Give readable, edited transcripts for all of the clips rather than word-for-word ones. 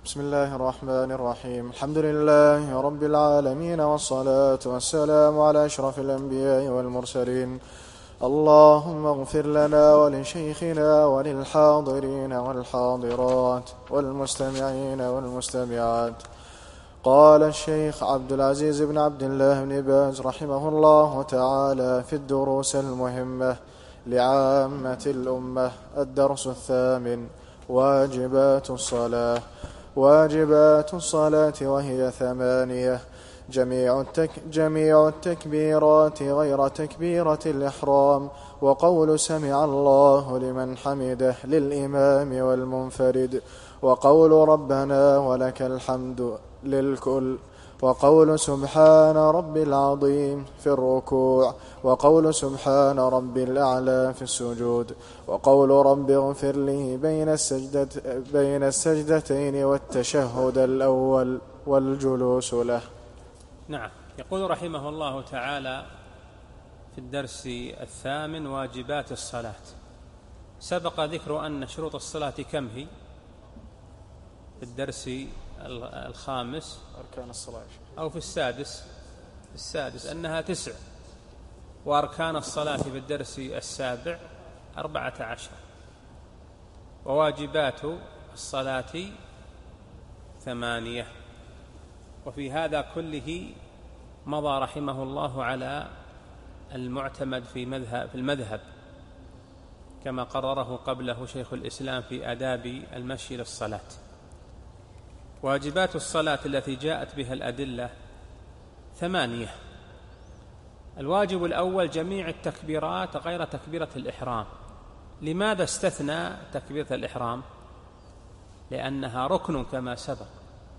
بسم الله الرحمن الرحيم. الحمد لله رب العالمين، والصلاة والسلام على أشرف الأنبياء والمرسلين. اللهم اغفر لنا ولشيخنا وللحاضرين والحاضرات والمستمعين والمستمعات. قال الشيخ عبد العزيز بن عبد الله بن باز رحمه الله تعالى في الدروس المهمة لعامة الأمة: الدرس الثامن: واجبات الصلاة، وهي 8: جميع التكبيرات غير تكبيرة الإحرام، وقول سمع الله لمن حمده للإمام والمنفرد، وقول ربنا ولك الحمد للكل، وقول سبحان رب العظيم في الركوع، وقول سبحان رب الأعلى في السجود، وقول رب اغفر لي بين السجدتين والتشهد الأول والجلوس له. نعم. يقول رحمه الله تعالى في الدرس الثامن: واجبات الصلاة. سبق ذكر أن شروط الصلاة كم هي؟ في الدرس الخامس أركان الصلاة أو في السادس أنها 9، وأركان الصلاة في الدرس السابع 14، وواجبات الصلاة 8. وفي هذا كله مضى رحمه الله على المعتمد في المذهب كما قرره قبله شيخ الإسلام في آداب المشي للصلاة. واجبات الصلاة التي جاءت بها الأدلة 8. الواجب الأول: جميع التكبيرات غير تكبيرة الإحرام. لماذا استثنى تكبيرة الإحرام؟ لأنها ركن كما سبق،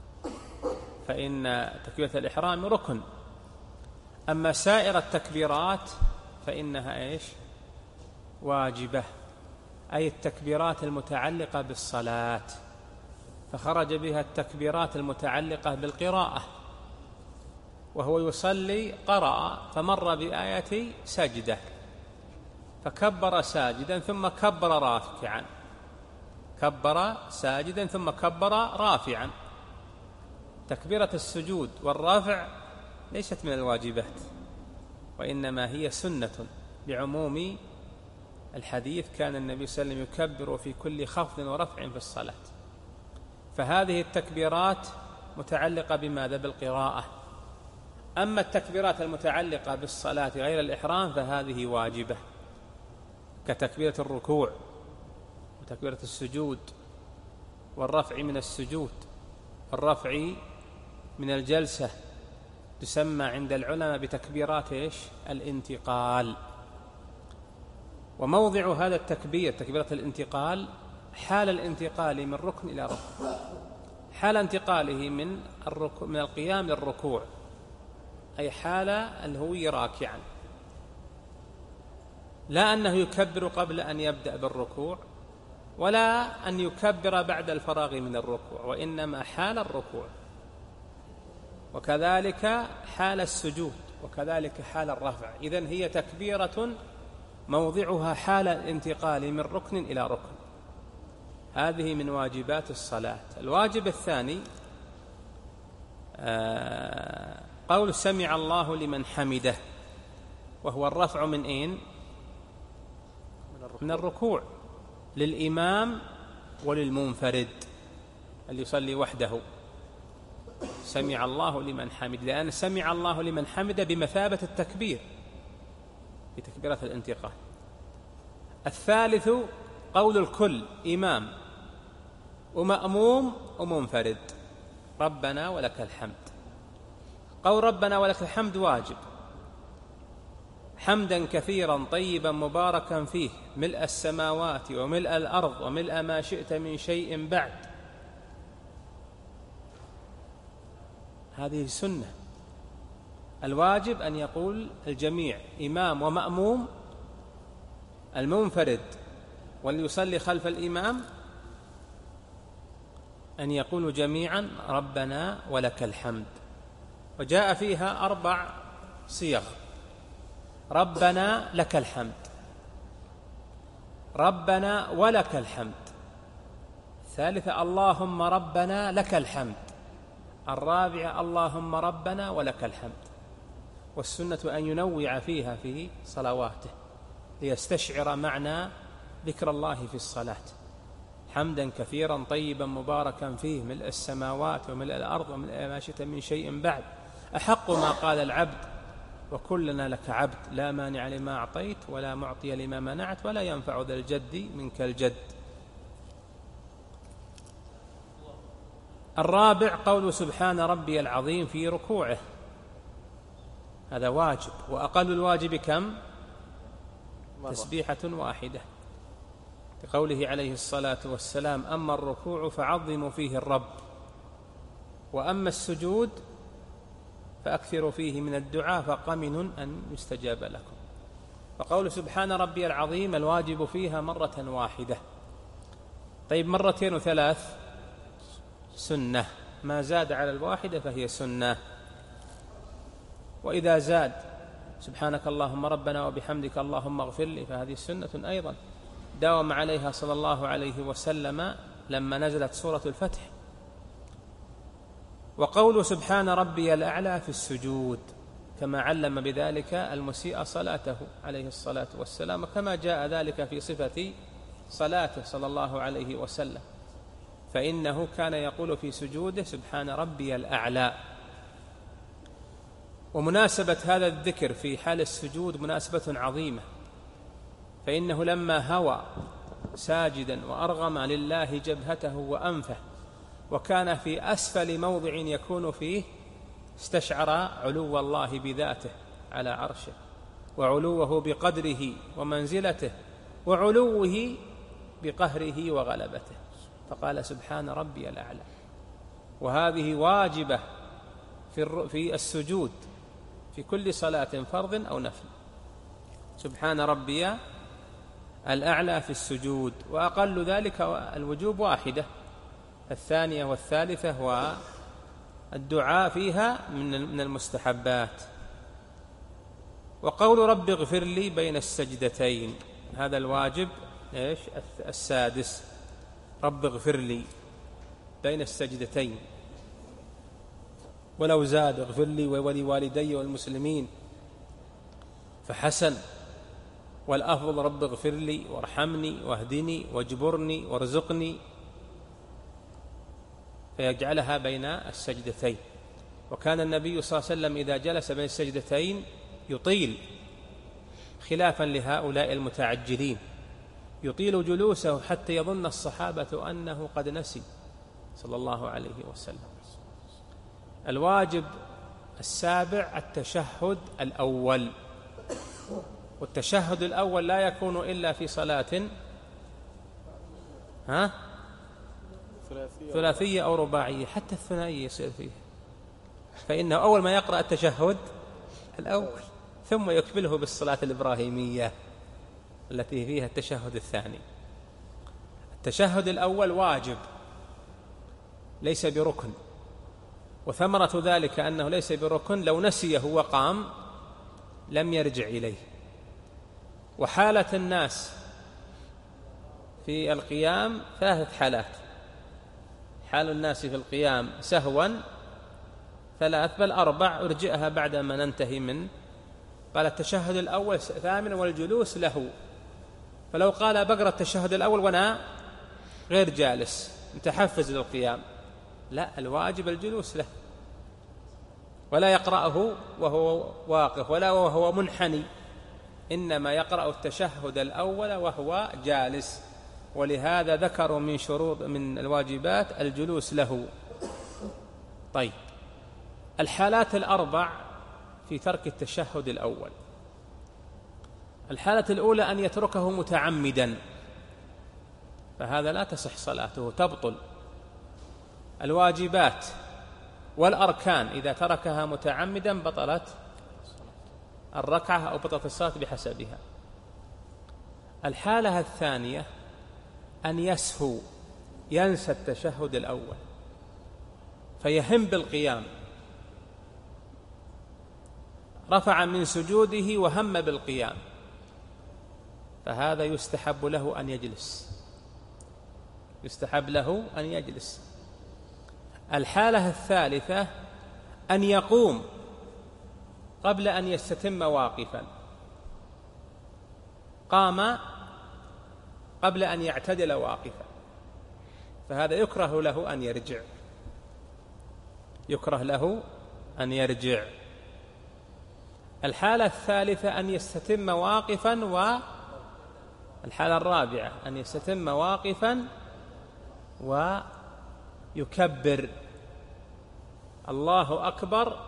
فإن تكبيرة الإحرام ركن. أما سائر التكبيرات فإنها واجبة، أي التكبيرات المتعلقة بالصلاة، فخرج بها التكبيرات المتعلقة بالقراءة، وهو يصلي قرأ فمر بآية سجدة فكبر ساجدا ثم كبر رافعا، كبر ساجدا ثم كبر رافعا. تكبيرة السجود والرافع ليست من الواجبات، وإنما هي سنة لعموم الحديث: كان النبي صلى الله عليه وسلم يكبر في كل خفض ورفع في الصلاة. فهذه التكبيرات متعلقة بماذا؟ بالقراءة. أما التكبيرات المتعلقة بالصلاة غير الإحرام فهذه واجبة، كتكبيرة الركوع وتكبيرة السجود والرفع من السجود، الرفع من الجلسة، تسمى عند العلماء بتكبيرات الانتقال. وموضع هذا التكبير تكبيرة الانتقال حال الانتقال من ركن إلى ركن، حال انتقاله من القيام للركوع، أي حال الهوي راكعا، لا أنه يكبر قبل أن يبدأ بالركوع ولا أن يكبر بعد الفراغ من الركوع، وإنما حال الركوع، وكذلك حال السجود، وكذلك حال الرفع. إذن هي تكبيرة موضعها حال الانتقال من ركن إلى ركن. هذه من واجبات الصلاة. الواجب الثاني قول سمع الله لمن حمده، وهو الرفع من أين؟ من الركوع، للإمام وللمنفرد اللي يصلي وحده. سمع الله لمن حمد، لأن سمع الله لمن حمد بمثابة التكبير في تكبيرة الانتقال. الثالث قول الكل: إمام ومأموم ومنفرد: ربنا ولك الحمد. قول ربنا ولك الحمد واجب، حمدا كثيرا طيبا مباركا فيه ملء السماوات وملء الأرض وملء ما شئت من شيء بعد. هذه سنة. الواجب أن يقول الجميع: إمام ومأموم، المنفرد واللي يصلي خلف الإمام، أن يقولوا جميعا: ربنا ولك الحمد. وجاء فيها 4 صيغ: ربنا لك الحمد، ربنا ولك الحمد، الثالثة اللهم ربنا لك الحمد. الرابعة اللهم ربنا ولك الحمد. والسنة أن ينوع فيها في صلواته ليستشعر معنى ذكر الله في الصلاة، حمدا كثيرا طيبا مباركا فيه ملء السماوات وملء الأرض وملء ما شئت من شيء بعد، أحق ما قال العبد وكلنا لك عبد، لا مانع لما أعطيت ولا معطي لما منعت ولا ينفع ذا الجد منك الجد. الرابع قول سبحان ربي العظيم في ركوعه، هذا واجب، وأقل الواجب كم؟ تسبيحة واحدة، لقوله عليه الصلاة والسلام أما الركوع فعظموا فيه الرب، وأما السجود فأكثروا فيه من الدعاء فقمن أن يستجاب لكم. فقول سبحان ربي العظيم الواجب فيها مرة واحدة. طيب مرتين وثلاث سنة، ما زاد على الواحدة فهي سنة. وإذا زاد سبحانك اللهم ربنا وبحمدك اللهم اغفر لي فهذه سنة أيضا داوم عليها صلى الله عليه وسلم لما نزلت سورة الفتح. وقول سبحان ربي الأعلى في السجود، كما علم بذلك المسيء صلاته عليه الصلاة والسلام، كما جاء ذلك في صفة صلاته صلى الله عليه وسلم، فإنه كان يقول في سجوده سبحان ربي الأعلى. ومناسبة هذا الذكر في حال السجود مناسبة عظيمة، فإنه لما هوى ساجدا وأرغم لله جبهته وأنفه وكان في أسفل موضع يكون فيه، استشعر علو الله بذاته على عرشه، وعلوه بقدره ومنزلته، وعلوه بقهره وغلبته، فقال سبحان ربي الأعلى. وهذه واجبة في السجود في كل صلاة فرض أو نفل، سبحان ربي الأعلى في السجود. وأقل ذلك الوجوب واحدة، الثانية والثالثة والدعاء فيها من المستحبات. وقول رب اغفر لي بين السجدتين، هذا الواجب السادس، رب اغفر لي بين السجدتين. ولو زاد اغفر لي ولوالدي والمسلمين فحسن، والأفضل رب اغفر لي وارحمني واهدني واجبرني وارزقني، فيجعلها بين السجدتين. وكان النبي صلى الله عليه وسلم إذا جلس بين السجدتين يطيل، خلافا لهؤلاء المتعجلين، يطيل جلوسه حتى يظن الصحابة أنه قد نسي صلى الله عليه وسلم. الواجب السابع التشهد الأول، والتشهد الأول لا يكون إلا في صلاة ثلاثية أو رباعية، حتى الثنائية يصير فيه، فإنه أول ما يقرأ التشهد الأول ثم يكمله بالصلاة الإبراهيمية التي فيها التشهد الثاني. التشهد الأول واجب ليس بركن، وثمرة ذلك أنه ليس بركن لو نسيه وقام لم يرجع إليه. وحالة الناس في القيام ثلاثة حالات، حال الناس في القيام سهوا ثلاث بل أربع، أرجئها بعد ما ننتهي من قال التشهد الأول ثامن والجلوس له. فلو قال بقرأ التشهد الأول وأنا غير جالس متحفز للقيام، لا، الواجب الجلوس له، ولا يقرأه وهو واقف ولا وهو منحني، إنما يقرأ التشهد الأول وهو جالس. ولهذا ذكروا من شروط من الواجبات الجلوس له. طيب، الحالات الأربع في ترك التشهد الأول. الحالة الأولى أن يتركه متعمدا، فهذا لا تصح صلاته، تبطل. الواجبات والأركان إذا تركها متعمدا بطلت الركعة أو بطلت الصلاة بحسبها. الحالة الثانية أن يسهو، ينسى التشهد الأول فيهم بالقيام، رفع من سجوده وهم بالقيام، فهذا يستحب له أن يجلس يستحب له أن يجلس. الحالة الثالثة أن يقوم قبل أن يستتم واقفا، قام قبل أن يعتدل واقفا، فهذا يكره له أن يرجع، يكره له أن يرجع. الحالة الثالثة أن يستتم واقفا، والحالة الرابعة أن يستتم واقفا ويكبر الله أكبر،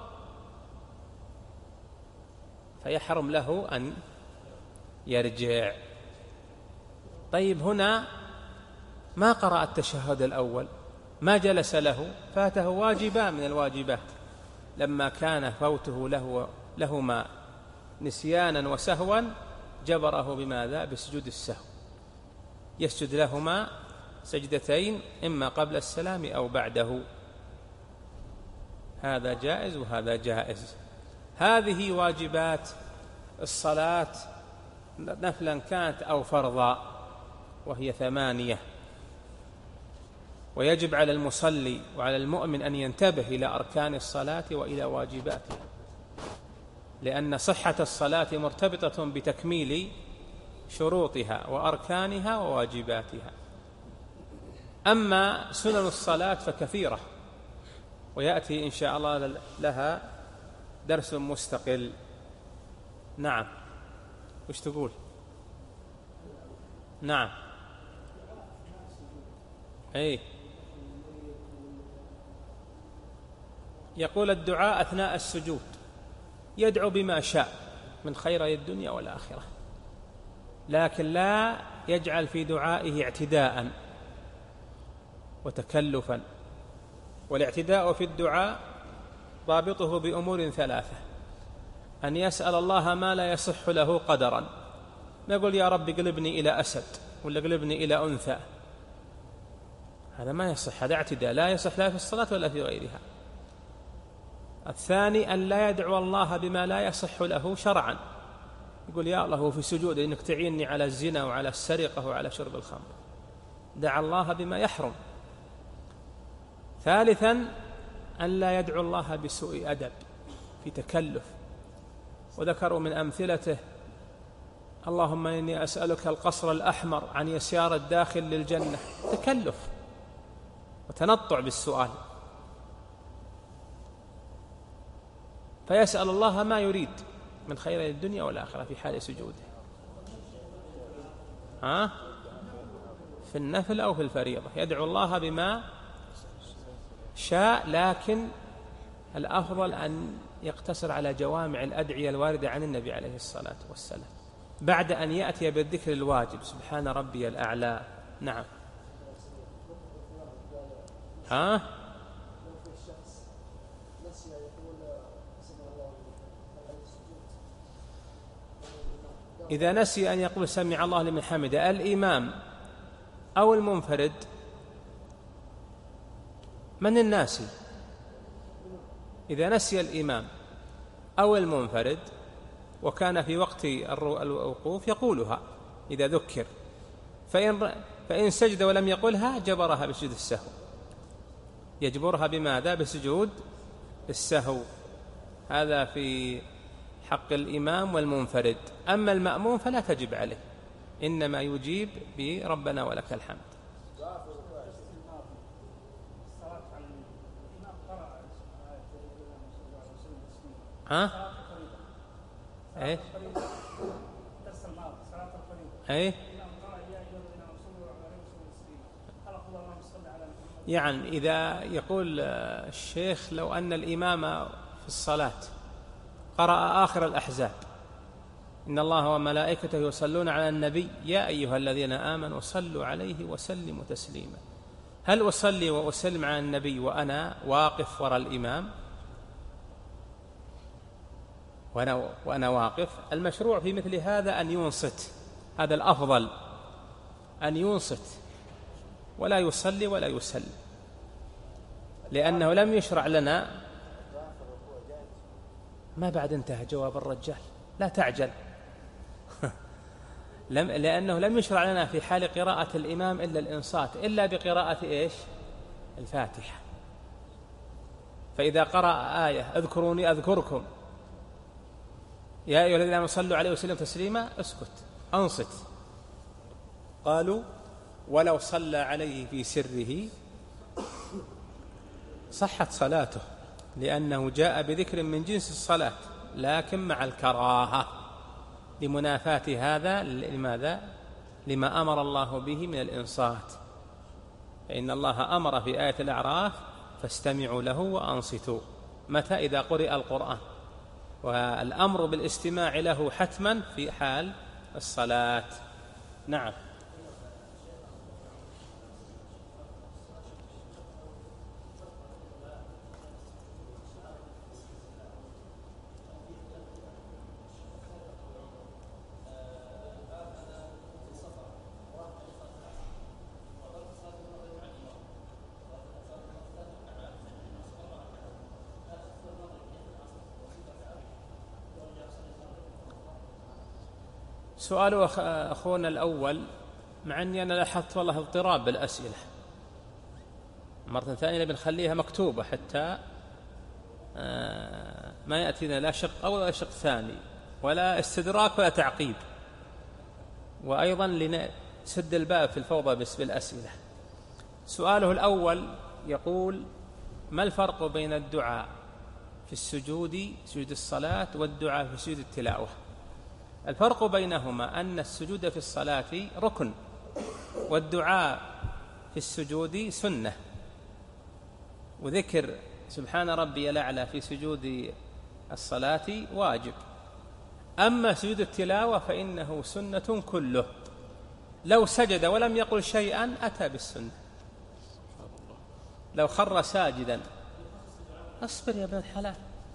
فيحرم له أن يرجع. طيب هنا ما قرأ التشهد الأول، ما جلس له، فاته واجبان من الواجبات لما كان فوته لهما نسيانا وسهوا جبره بماذا؟ بسجود السهو، يسجد لهما سجدتين إما قبل السلام أو بعده، هذا جائز وهذا جائز. هذه واجبات الصلاة نفلا كانت أو فرضا، وهي 8. ويجب على المصلي وعلى المؤمن أن ينتبه إلى أركان الصلاة وإلى واجباتها، لأن صحة الصلاة مرتبطة بتكميل شروطها وأركانها وواجباتها. أما سنن الصلاة فكثيرة، ويأتي إن شاء الله لها درس مستقل. نعم، وش تقول؟ نعم، أي يقول الدعاء أثناء السجود، يدعو بما شاء من خيري الدنيا والآخرة، لكن لا يجعل في دعائه اعتداء وتكلفا. والاعتداء في الدعاء ضابطه بأمور 3: أن يسأل الله ما لا يصح له قدرا، ما يقول يا رب قلبني إلى أسد ولا قلبني إلى أنثى، هذا ما يصح، هذا اعتداء لا يصح لا في الصلاة ولا في غيرها. الثاني أن لا يدعو الله بما لا يصح له شرعا، يقول يا الله في سجود إنك تعيني على الزنا وعلى السرقة وعلى شرب الخمر، دعا الله بما يحرم. ثالثا أن لا يدعو الله بسوء أدب في تكلف، وذكروا من أمثلته اللهم إني أسألك القصر الأحمر عن يسار الداخل للجنة، تكلف وتنطع بالسؤال، فيسأل الله ما يريد من خير الدنيا والآخرة في حال سجوده، في النفل أو في الفريضة يدعو الله بما شاء، لكن الأفضل أن يقتصر على جوامع الأدعية الواردة عن النبي عليه الصلاة والسلام بعد أن يأتي بالذكر الواجب سبحان ربي الأعلى. نعم، إذا نسي أن يقول سمع الله لمن حمده الإمام أو المنفرد، من الناسي؟ إذا نسي الإمام أو المنفرد وكان في وقت الوقوف يقولها إذا ذكر، فإن سجد ولم يقلها جبرها بسجود السهو، يجبرها بماذا؟ بسجود السهو. هذا في حق الإمام والمنفرد. أما المأموم فلا تجب عليه، إنما يجيب بربنا ولك الحمد. ايه ايه يعني إذا يقول الشيخ لو أن الإمام في الصلاة قرأ آخر الأحزاب إن الله وملائكته يصلون على النبي يا أيها الذين آمنوا صلوا عليه وسلموا تسليما، هل أصلي وأسلم على النبي وأنا واقف وراء الإمام وأنا واقف؟ المشروع في مثل هذا أن ينصت، هذا الأفضل أن ينصت ولا يصلي ولا يسلم، لأنه لم يشرع لنا. ما بعد انتهى جواب الرجال، لا تعجل لأنه لم يشرع لنا في حال قراءة الإمام إلا الإنصات إلا بقراءة إيش؟ الفاتحة. فإذا قرأ آية اذكروني أذكركم يا أيها الذين آمنوا صلوا عليه وسلموا تسليما، اسكت أنصت. قالوا ولو صلى عليه في سره صحت صلاته، لأنه جاء بذكر من جنس الصلاة لكن مع الكراهة لمنافاة هذا. لماذا؟ لما أمر الله به من الإنصات، فإن الله أمر في آية الأعراف فاستمعوا له وأنصتوا. متى؟ إذا قرئ القرآن، والأمر بالاستماع له حتما في حال الصلاة. نعم. سؤال أخونا الأول، مع أني أنا لاحظت والله اضطراب بالأسئلة، مرة ثانية بنخليها مكتوبة حتى ما يأتينا لا شق أول ولا شق ثاني ولا استدراك ولا تعقيب، وأيضا لنسد الباب في الفوضى بالأسئلة. سؤاله الأول يقول: ما الفرق بين الدعاء في السجود سجود الصلاة والدعاء في سجود التلاوة؟ الفرق بينهما أن السجود في الصلاة ركن، والدعاء في السجود سنة، وذكر سبحان ربي الأعلى في سجود الصلاة واجب. أما سجود التلاوة فإنه سنة كله، لو سجد ولم يقل شيئا أتى بالسنة. لو خر ساجدا، أصبر يا ابن الحلال،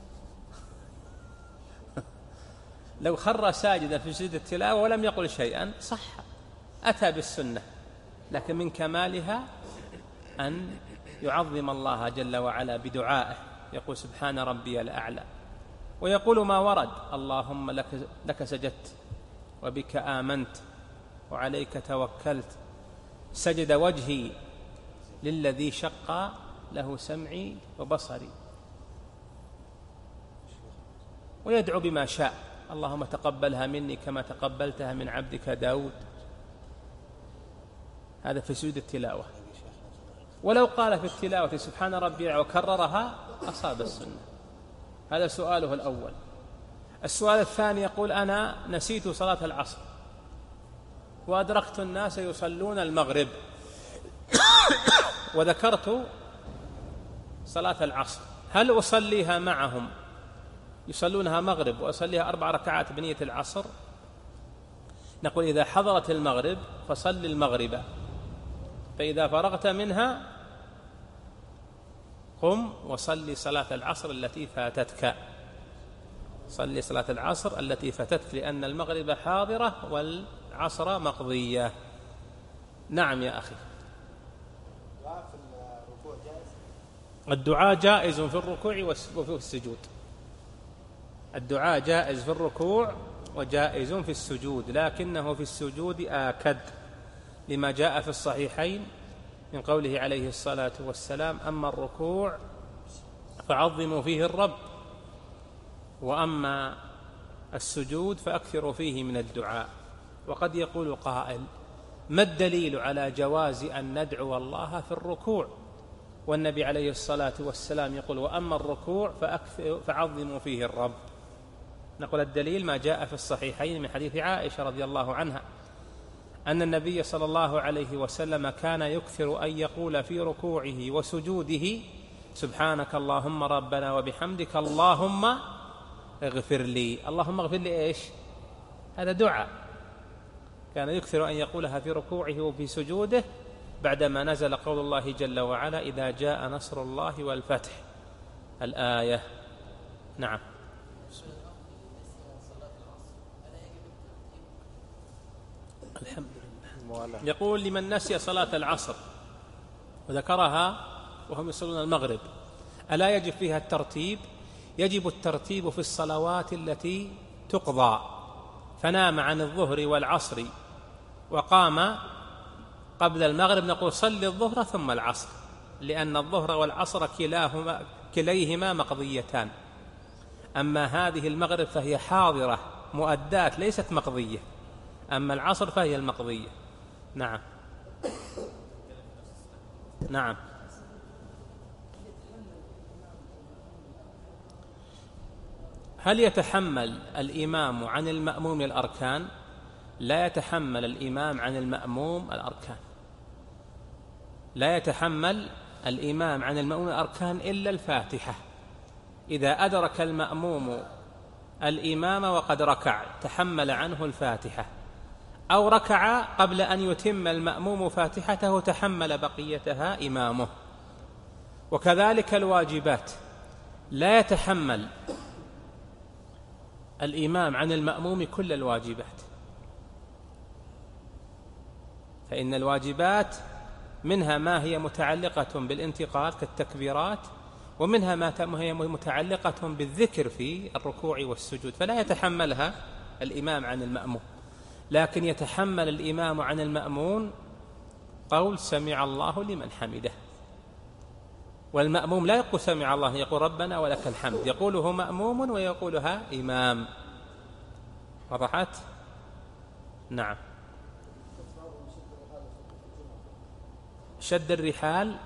لو خر ساجدا في سجود التلاوة ولم يقل شيئا صح، أتى بالسنة، لكن من كمالها أن يعظم الله جل وعلا بدعائه، يقول سبحان ربي الأعلى، ويقول ما ورد: اللهم لك سجدت وبك آمنت وعليك توكلت، سجد وجهي للذي شق له سمعي وبصري، ويدعو بما شاء: اللهم تقبلها مني كما تقبلتها من عبدك داود. هذا في سجود التلاوة. ولو قال في التلاوة سبحان ربي وكررها أصاب السنة. هذا سؤاله الأول. السؤال الثاني يقول: أنا نسيت صلاة العصر وأدركت الناس يصلون المغرب وذكرت صلاة العصر، هل أصليها معهم يصلونها مغرب وأصليها 4 ركعات بنية العصر؟ نقول: إذا حضرت المغرب فصل المغرب، فإذا فرغت منها قم وصلي صلاة العصر التي فاتتك. صلي صلاة العصر التي فاتتك، لأن المغرب حاضرة والعصر مقضية. نعم يا أخي. الدعاء جائز في الركوع وفي السجود. الدعاء جائز في الركوع وجائز في السجود، لكنه في السجود آكد، لما جاء في الصحيحين من قوله عليه الصلاة والسلام: أما الركوع فعظموا فيه الرب، وأما السجود فأكثروا فيه من الدعاء. وقد يقول قائل: ما الدليل على جواز أن ندعو الله في الركوع والنبي عليه الصلاة والسلام يقول: وأما الركوع فعظموا فيه الرب؟ نقول: الدليل ما جاء في الصحيحين من حديث عائشة رضي الله عنها أن النبي صلى الله عليه وسلم كان يكثر أن يقول في ركوعه وسجوده: سبحانك اللهم ربنا وبحمدك اللهم اغفر لي. اللهم اغفر لي إيش؟ هذا دعاء، كان يكثر أن يقولها في ركوعه وفي سجوده بعدما نزل قول الله جل وعلا: إذا جاء نصر الله والفتح، الآية. نعم. الحمد لله. يقول: لمن نسي صلاة العصر وذكرها وهم يصلون المغرب ألا يجب فيها الترتيب؟ يجب الترتيب في الصلوات التي تقضى، فنام عن الظهر والعصر وقام قبل المغرب نقول صل الظهر ثم العصر، لأن الظهر والعصر كليهما مقضيتان. أما هذه المغرب فهي حاضرة مؤدات ليست مقضية، أما العصر فهي المقضية. نعم نعم. هل يتحمل الإمام عن المأموم الأركان؟ لا يتحمل الإمام عن المأموم الأركان، لا يتحمل الإمام عن المأموم الأركان إلا الفاتحة. إذا أدرك المأموم الإمام وقد ركع تحمل عنه الفاتحة، أو ركع قبل أن يتم المأموم فاتحته تحمل بقيتها إمامه. وكذلك الواجبات، لا يتحمل الإمام عن المأموم كل الواجبات، فإن الواجبات منها ما هي متعلقة بالانتقال كالتكبيرات، ومنها ما هي متعلقة بالذكر في الركوع والسجود، فلا يتحملها الإمام عن المأموم. لكن يتحمل الإمام عن المأمون قول سمع الله لمن حمده، والمأموم لا يقول سمع الله، يقول ربنا ولك الحمد، يقوله مأموم ويقولها إمام. وضحت؟ نعم. شد الرحال،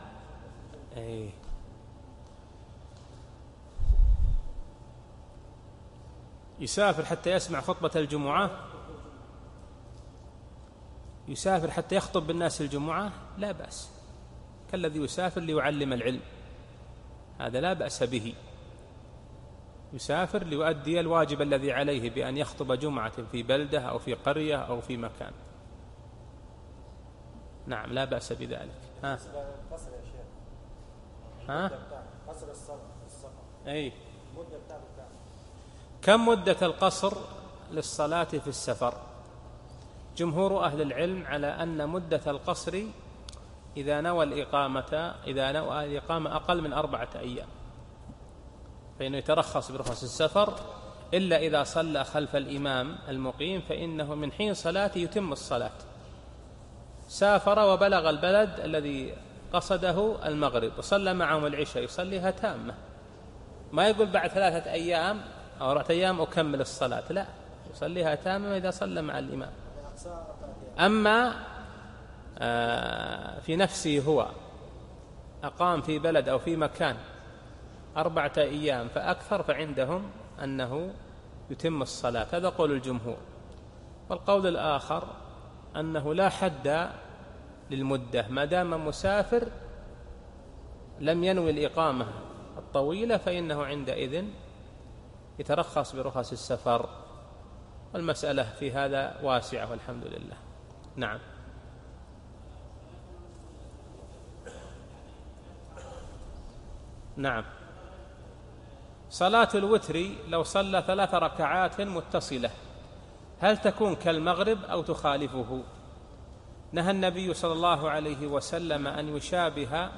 يسافر حتى يسمع خطبة الجمعة، يسافر حتى يخطب بالناس الجمعة لا بأس، كالذي يسافر ليعلم العلم، هذا لا بأس به. يسافر ليؤدي الواجب الذي عليه بأن يخطب جمعة في بلدة أو في قرية أو في مكان. نعم لا بأس بذلك. قصر يا شيخ، قصر السفر. أي كم مدة القصر للصلاة في السفر؟ جمهور أهل العلم على أن مدة القصر إذا نوى الإقامة أقل من 4 أيام فإنه يترخص برخص السفر، إلا إذا صلى خلف الإمام المقيم فإنه من حين صلاته يتم الصلاة. سافر وبلغ البلد الذي قصده المغرب وصلى معهم العشاء يصليها تامة، ما يقول بعد 3 أيام أو 4 أيام أكمل الصلاة، لا، يصليها تامة إذا صلى مع الإمام. أما في نفسه هو أقام في بلد أو في مكان 4 أيام فأكثر فعندهم أنه يتم الصلاة، هذا قول الجمهور. والقول الآخر أنه لا حد للمدة، ما دام مسافر لم ينوي الإقامة الطويلة فإنه عندئذ يترخص برخص السفر، والمسألة في هذا واسعة والحمد لله. نعم. نعم. صلاة الوتر لو صلى 3 ركعات متصلة هل تكون كالمغرب أو تخالفه؟ نهى النبي صلى الله عليه وسلم أن يشابه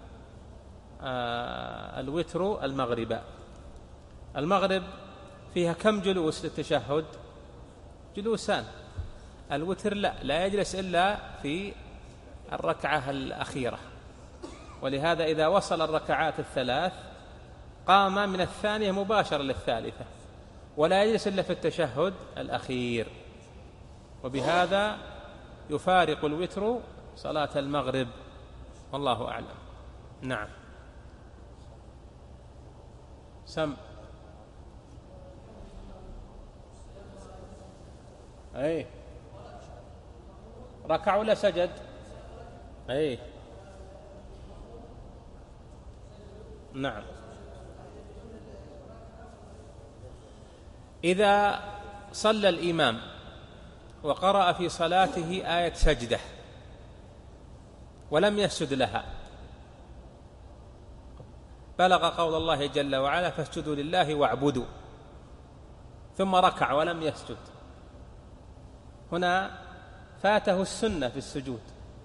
الوتر المغرب. المغرب فيها كم جلوس للتشهد؟ جلوسان. الوتر لا يجلس إلا في الركعة الأخيرة، ولهذا إذا وصل الركعات 3 قام من الثانية مباشرة للثالثة، ولا يجلس إلا في التشهد الأخير، وبهذا يفارق الوتر صلاة المغرب، والله أعلم. نعم. سم. أي ركع ولا سجد؟ أي نعم. إذا صلى الإمام وقرأ في صلاته آية سجدة ولم يسجد لها، بلغ قول الله جل وعلا فاسجدوا لله واعبدوا، ثم ركع ولم يسجد، هنا فاته السنة في السجود،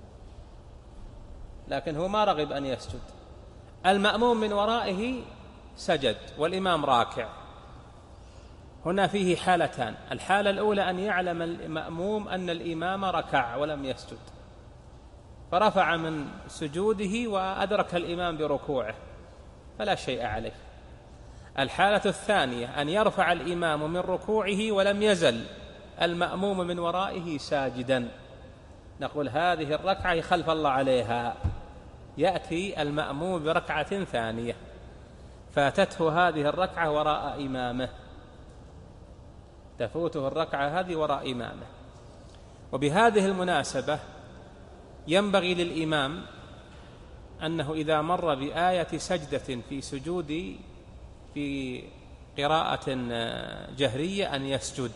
لكن هو ما رغب أن يسجد. المأموم من ورائه سجد والإمام راكع، هنا فيه حالتان. الحالة الأولى أن يعلم المأموم أن الإمام ركع ولم يسجد، فرفع من سجوده وأدرك الإمام بركوعه فلا شيء عليه. الحالة الثانية أن يرفع الإمام من ركوعه ولم يزل المأموم من ورائه ساجدا، نقول هذه الركعة خلف الله عليها، يأتي المأموم بركعة ثانية فاتته هذه الركعة وراء إمامه، تفوته الركعة هذه وراء إمامه. وبهذه المناسبة ينبغي للإمام أنه إذا مر بآية سجدة في سجود في قراءة جهرية أن يسجد،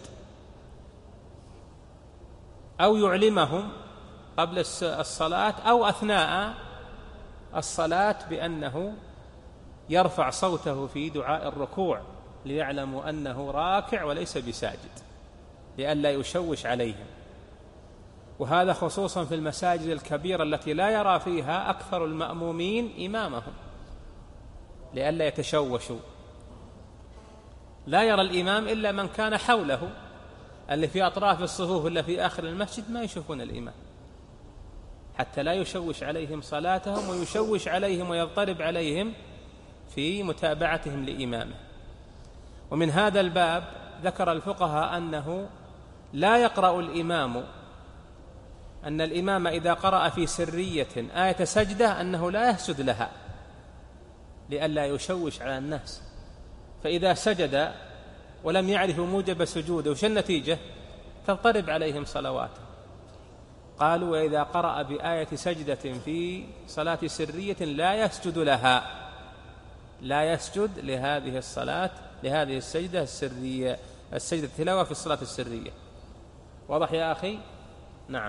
أو يعلمهم قبل الصلاة أو أثناء الصلاة بأنه يرفع صوته في دعاء الركوع ليعلموا أنه راكع وليس بساجد، لئلا يشوش عليهم. وهذا خصوصا في المساجد الكبيرة التي لا يرى فيها أكثر المأمومين إمامهم، لئلا يتشوشوا. لا يرى الإمام إلا من كان حوله، اللي في أطراف الصفوف إلا في آخر المسجد ما يشوفون الإمام، حتى لا يشوش عليهم صلاتهم ويشوش عليهم ويضطرب عليهم في متابعتهم لإمامه. ومن هذا الباب ذكر الفقهاء أنه لا يقرأ الإمام، أن الإمام إذا قرأ في سرية آية سجدة أنه لا يسجد لها لئلا يشوش على الناس، فإذا سجد ولم يعرفوا موجب سجوده وش النتيجة؟ تضطرب عليهم صلواتهم. قالوا وإذا قرأ بآية سجدة في صلاة سرية لا يسجد لها، لا يسجد لهذه الصلاة، لهذه السجدة السرية، السجدة التلاوة في الصلاة السرية. واضح يا أخي؟ نعم.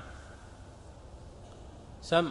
سم.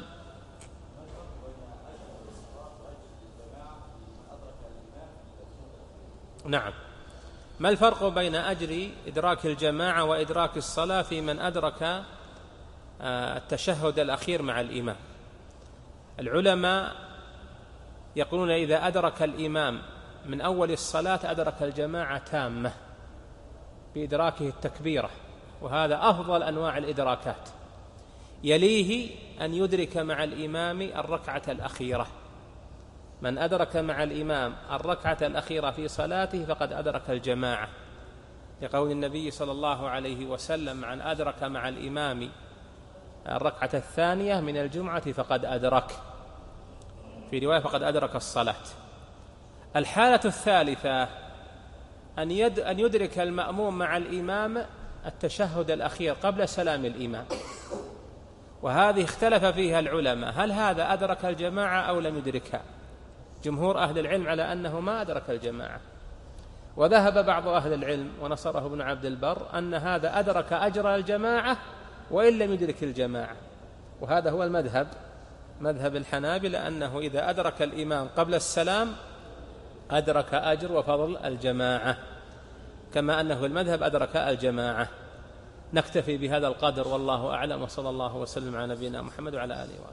نعم. ما الفرق بين أجر إدراك الجماعة وإدراك الصلاة في من أدرك التشهد الأخير مع الإمام؟ العلماء يقولون إذا أدرك الإمام من أول الصلاة أدرك الجماعة تامة بإدراكه التكبيرة، وهذا أفضل أنواع الإدراكات. يليه أن يدرك مع الإمام الركعة الأخيرة، من أدرك مع الإمام الركعة الأخيرة في صلاته فقد أدرك الجماعة، لقول النبي صلى الله عليه وسلم من أدرك مع الإمام الركعة الثانية من الجمعة فقد أدرك، في رواية فقد أدرك الصلاة. الحالة الثالثة أن يدرك المأموم مع الإمام التشهد الأخير قبل سلام الإمام، وهذه اختلف فيها العلماء، هل هذا أدرك الجماعة أو لم يدركها؟ جمهور أهل العلم على أنه ما أدرك الجماعة، وذهب بعض أهل العلم ونصره ابن عبد البر أن هذا أدرك أجر الجماعة وإن لم يدرك الجماعة، وهذا هو المذهب، مذهب الحنابلة، أنه إذا أدرك الإمام قبل السلام أدرك أجر وفضل الجماعة، كما أنه المذهب أدرك الجماعة. نكتفي بهذا القدر والله أعلم، وصلى الله وسلم على نبينا محمد وعلى آله وآله.